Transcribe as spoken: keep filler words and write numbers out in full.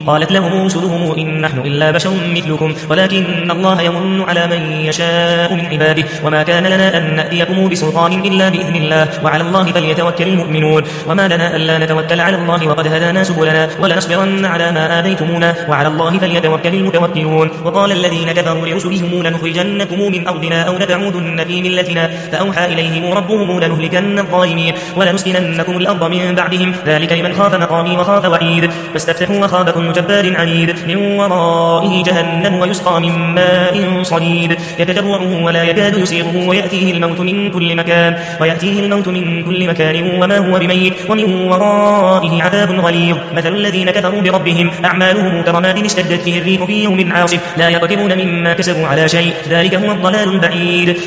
قالت لهم رسلهم إن نحن إلا بشر مثلكم ولكن الله يمن على من يشاء من عباده وما كان لنا أن نأتيكم بسلطان إلا بإذن الله وعلى الله فليتوكل المؤمنون وما لنا ألا نتوكل على الله وقد هدانا سبلنا ولنصبرن على ما آذيتمونا وعلى الله فليتوكل المتوكلون وقال الذين كفروا لرسلهم لنخرجنكم من أرضنا أو لتعودن في ملتنا فأوحى إليهم ربهم لنهلكن الظالمين ولنسكننكم الأرض من بعدهم ذلك لمن خاف مقامي وخاف وعيد فاستفتحوا وخاب كل جبار عنيد من ورائه جهنم ويسقى من ماء صديد يتجرعه ولا يكاد يسيره ويأتيه الموت من كل مكان ويأتيه الموت من كل مكان وما هو بميت ومن ورائه عذاب غليظ مثل الذين كفروا بربهم أعمالهم كرماد اشتدت به الريح في يوم عاصف لا يقدرون مما كسبوا على شيء ذلك هو الضلال البعيد